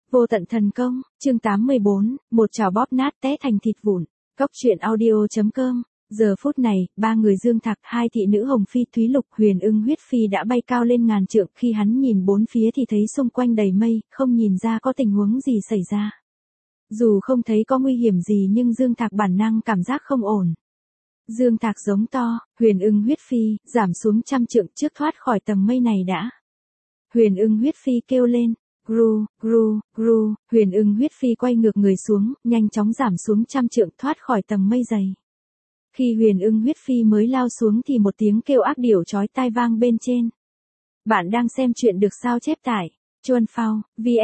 Vô tận thần công, chương 84, một chảo bóp nát té thành thịt vụn. Cốc truyện audio.com. Giờ phút này, ba người Dương Thạc, hai thị nữ Hồng Phi, Thúy Lục, Huyền Ưng huyết phi đã bay cao lên ngàn trượng, khi hắn nhìn bốn phía thì thấy xung quanh đầy mây, không nhìn ra có tình huống gì xảy ra. Dù không thấy có nguy hiểm gì nhưng Dương Thạc bản năng cảm giác không ổn. Dương Thạc giống to, Huyền Ưng huyết phi, giảm xuống trăm trượng trước thoát khỏi tầng mây này đã. Huyền Ưng huyết phi kêu lên. Gru, gru, gru, Huyền Ưng huyết phi quay ngược người xuống, nhanh chóng giảm xuống trăm trượng thoát khỏi tầng mây dày. Khi Huyền Ưng huyết phi mới lao xuống thì một tiếng kêu ác điểu chói tai vang bên trên. Bạn đang xem chuyện được sao chép tại Chuan Phao,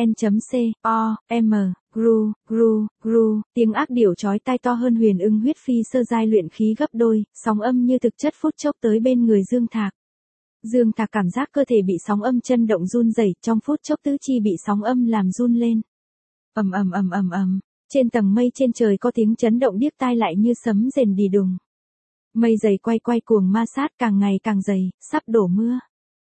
vn.com, gru, gru, gru, tiếng ác điểu chói tai to hơn Huyền Ưng huyết phi sơ giai luyện khí gấp đôi, sóng âm như thực chất phút chốc tới bên người Dương Thạc. Dương Thạc cảm giác cơ thể bị sóng âm chân động run rẩy, trong phút chốc tứ chi bị sóng âm làm run lên. Ầm ầm ầm ầm ầm, trên tầng mây trên trời có tiếng chấn động điếc tai lại như sấm rền đì đùng. Mây dày quay quay cuồng ma sát càng ngày càng dày, sắp đổ mưa.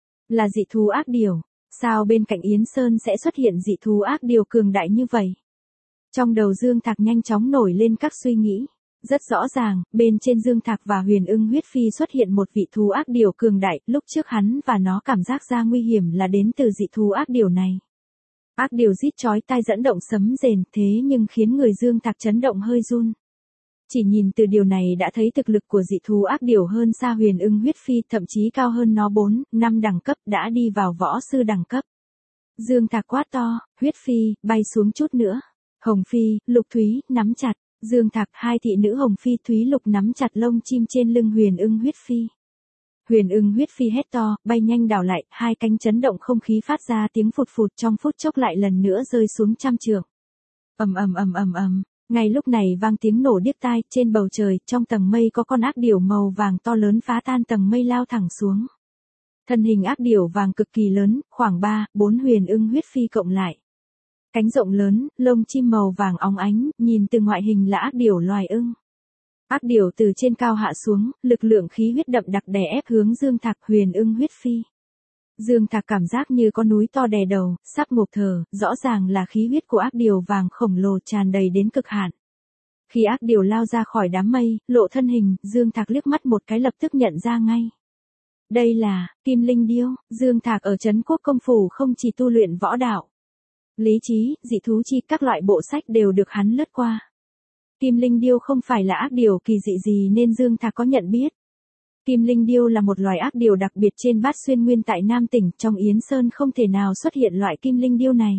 Là dị thú ác điểu, sao bên cạnh Yến Sơn sẽ xuất hiện dị thú ác điểu cường đại như vậy? Trong đầu Dương Thạc nhanh chóng nổi lên các suy nghĩ. Rất rõ ràng, bên trên Dương Thạc và Huyền Ưng huyết phi xuất hiện một vị thú ác điểu cường đại, lúc trước hắn và nó cảm giác ra nguy hiểm là đến từ dị thú ác điểu này. Ác điểu rít chói tai dẫn động sấm rền, thế nhưng khiến người Dương Thạc chấn động hơi run. Chỉ nhìn từ điều này đã thấy thực lực của dị thú ác điểu hơn xa Huyền Ưng huyết phi, thậm chí cao hơn nó 4, 5 đẳng cấp, đã đi vào võ sư đẳng cấp. Dương Thạc quát to, huyết phi, bay xuống chút nữa. Hồng Phi, Lục Thúy, nắm chặt. Dương Thạc, hai thị nữ Hồng Phi, Thúy Lục nắm chặt lông chim trên lưng Huyền Ưng huyết phi. Huyền Ưng huyết phi hét to, bay nhanh đảo lại, hai cánh chấn động không khí phát ra tiếng phụt phụt, trong phút chốc lại lần nữa rơi xuống trăm trượng. Ầm ầm ầm ầm ầm. Ngay lúc này vang tiếng nổ điếc tai, trên bầu trời, trong tầng mây có con ác điểu màu vàng to lớn phá tan tầng mây lao thẳng xuống. Thân hình ác điểu vàng cực kỳ lớn, khoảng 3, 4 Huyền Ưng huyết phi cộng lại. Cánh rộng lớn, lông chim màu vàng óng ánh, nhìn từ ngoại hình là ác điểu loài ưng. Ác điểu từ trên cao hạ xuống, lực lượng khí huyết đậm đặc đè ép hướng Dương Thạc, Huyền Ưng huyết phi. Dương Thạc cảm giác như có núi to đè đầu, sắp ngộp thở, rõ ràng là khí huyết của ác điểu vàng khổng lồ tràn đầy đến cực hạn. Khi ác điểu lao ra khỏi đám mây, lộ thân hình, Dương Thạc liếc mắt một cái lập tức nhận ra ngay. Đây là Kim Linh Điêu. Dương Thạc ở Trấn Quốc Công Phủ không chỉ tu luyện võ đạo, lý trí, dị thú chi, các loại bộ sách đều được hắn lướt qua. Kim Linh Điêu không phải là ác điểu kỳ dị gì nên Dương Thạc có nhận biết. Kim Linh Điêu là một loài ác điểu đặc biệt trên Bát Xuyên Nguyên tại Nam tỉnh, trong Yến Sơn không thể nào xuất hiện loại Kim Linh Điêu này.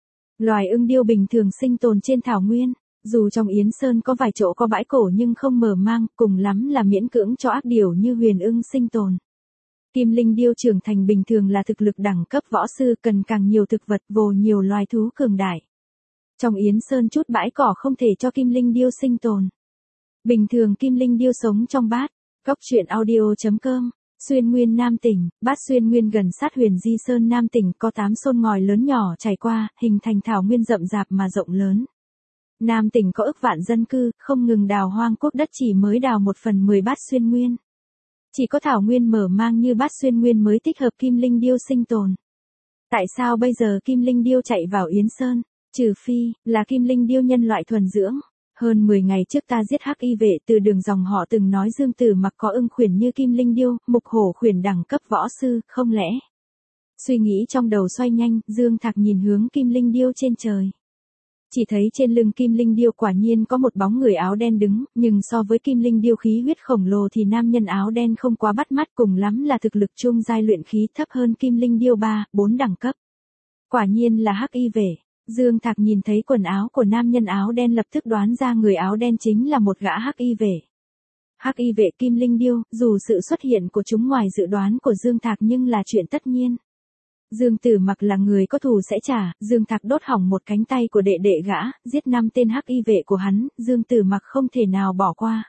Loài ưng điêu bình thường sinh tồn trên thảo nguyên, dù trong Yến Sơn có vài chỗ có bãi cổ nhưng không mở mang, cùng lắm là miễn cưỡng cho ác điểu như Huyền Ưng sinh tồn. Kim Linh Điêu trưởng thành bình thường là thực lực đẳng cấp võ sư, cần càng nhiều thực vật, vồ nhiều loài thú cường đại. Trong Yến Sơn chút bãi cỏ không thể cho Kim Linh Điêu sinh tồn. Bình thường Kim Linh Điêu sống trong bát. Cốc truyện audio.com. Xuyên Nguyên Nam tỉnh, Bát Xuyên Nguyên gần sát Huyền Di Sơn Nam tỉnh, có 8 sôn ngòi lớn nhỏ chảy qua, hình thành thảo nguyên rậm rạp mà rộng lớn. Nam tỉnh có ức vạn dân cư, không ngừng đào hoang quốc đất, chỉ mới đào 1/10 Bát Xuyên Nguyên. Chỉ có thảo nguyên mở mang như Bát Xuyên Nguyên mới thích hợp Kim Linh Điêu sinh tồn. Tại sao bây giờ Kim Linh Điêu chạy vào Yến Sơn? Trừ phi là Kim Linh Điêu nhân loại thuần dưỡng. Hơn 10 ngày trước ta giết hắc y vệ, từ đường dòng họ từng nói Dương Tử Mặc có ưng khuyển như Kim Linh Điêu, mục hổ khuyển đẳng cấp võ sư, không lẽ? Suy nghĩ trong đầu xoay nhanh, Dương Thạc nhìn hướng Kim Linh Điêu trên trời. Chỉ thấy trên lưng Kim Linh Điêu quả nhiên có một bóng người áo đen đứng, nhưng so với Kim Linh Điêu khí huyết khổng lồ thì nam nhân áo đen không quá bắt mắt, cùng lắm là thực lực trung giai luyện khí thấp hơn Kim Linh Điêu 3, 4 đẳng cấp. Quả nhiên là hắc y vệ. Dương Thạc nhìn thấy quần áo của nam nhân áo đen lập tức đoán ra người áo đen chính là một gã hắc y vệ. Hắc y vệ Kim Linh Điêu, dù sự xuất hiện của chúng ngoài dự đoán của Dương Thạc nhưng là chuyện tất nhiên. Dương Tử Mặc là người có thù sẽ trả, Dương Thạc đốt hỏng một cánh tay của đệ đệ gã, giết 5 tên hắc y vệ của hắn, Dương Tử Mặc không thể nào bỏ qua.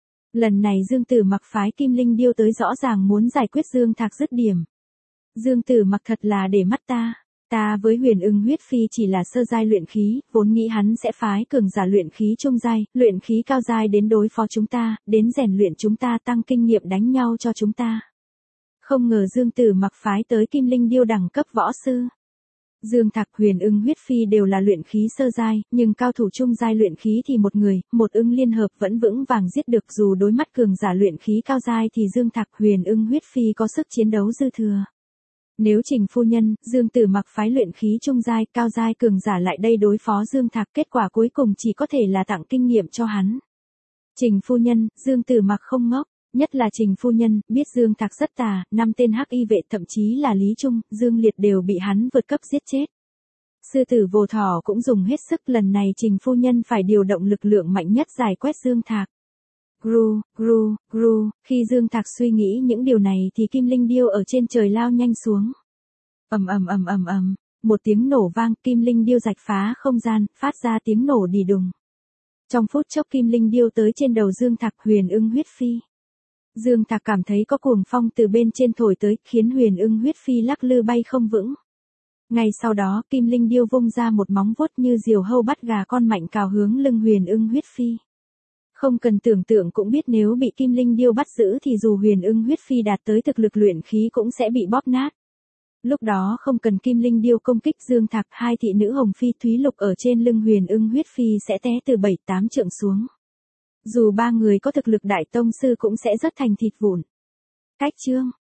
Lần này Dương Tử Mặc phái Kim Linh Điêu tới rõ ràng muốn giải quyết Dương Thạc dứt điểm. Dương Tử Mặc thật là để mắt ta. Ta với Huyền Ưng huyết phi chỉ là sơ giai luyện khí, vốn nghĩ hắn sẽ phái cường giả luyện khí trung giai, luyện khí cao giai đến đối phó chúng ta, đến rèn luyện chúng ta, tăng kinh nghiệm đánh nhau cho chúng ta. Không ngờ Dương Tử Mặc phái tới Kim Linh Điêu đẳng cấp võ sư. Dương Thạc, Huyền Ưng huyết phi đều là luyện khí sơ giai, nhưng cao thủ trung giai luyện khí thì một người, một ưng liên hợp vẫn vững vàng giết được, dù đối mặt cường giả luyện khí cao giai thì Dương Thạc, Huyền Ưng huyết phi có sức chiến đấu dư thừa. Nếu Trình phu nhân, Dương Tử Mặc phái luyện khí trung giai, cao giai cường giả lại đây đối phó Dương Thạc, kết quả cuối cùng chỉ có thể là tặng kinh nghiệm cho hắn. Trình phu nhân, Dương Tử Mặc không ngốc, nhất là Trình phu nhân, biết Dương Thạc rất tà, 5 tên hắc y vệ thậm chí là Lý Trung, Dương Liệt đều bị hắn vượt cấp giết chết. Sư tử Vô Thỏ cũng dùng hết sức, lần này Trình phu nhân phải điều động lực lượng mạnh nhất giải quét Dương Thạc. Gru, gru, gru, khi Dương Thạc suy nghĩ những điều này thì Kim Linh Điêu ở trên trời lao nhanh xuống. Ầm ầm ầm ầm ầm, một tiếng nổ vang, Kim Linh Điêu rạch phá không gian, phát ra tiếng nổ đì đùng. Trong phút chốc Kim Linh Điêu tới trên đầu Dương Thạc, Huyền Ưng huyết phi. Dương Thạc cảm thấy có cuồng phong từ bên trên thổi tới, khiến Huyền Ưng huyết phi lắc lư bay không vững. Ngay sau đó, Kim Linh Điêu vung ra một móng vuốt như diều hâu bắt gà con mạnh cào hướng lưng Huyền Ưng huyết phi. Không cần tưởng tượng cũng biết nếu bị Kim Linh Điêu bắt giữ thì dù Huyền Ưng huyết phi đạt tới thực lực luyện khí cũng sẽ bị bóp nát. Lúc đó không cần Kim Linh Điêu công kích, Dương Thạc, hai thị nữ Hồng Phi Thúy Lục ở trên lưng Huyền Ưng huyết phi sẽ té từ 7-8 trượng xuống. Dù ba người có thực lực đại tông sư cũng sẽ rất thành thịt vụn. Cách chương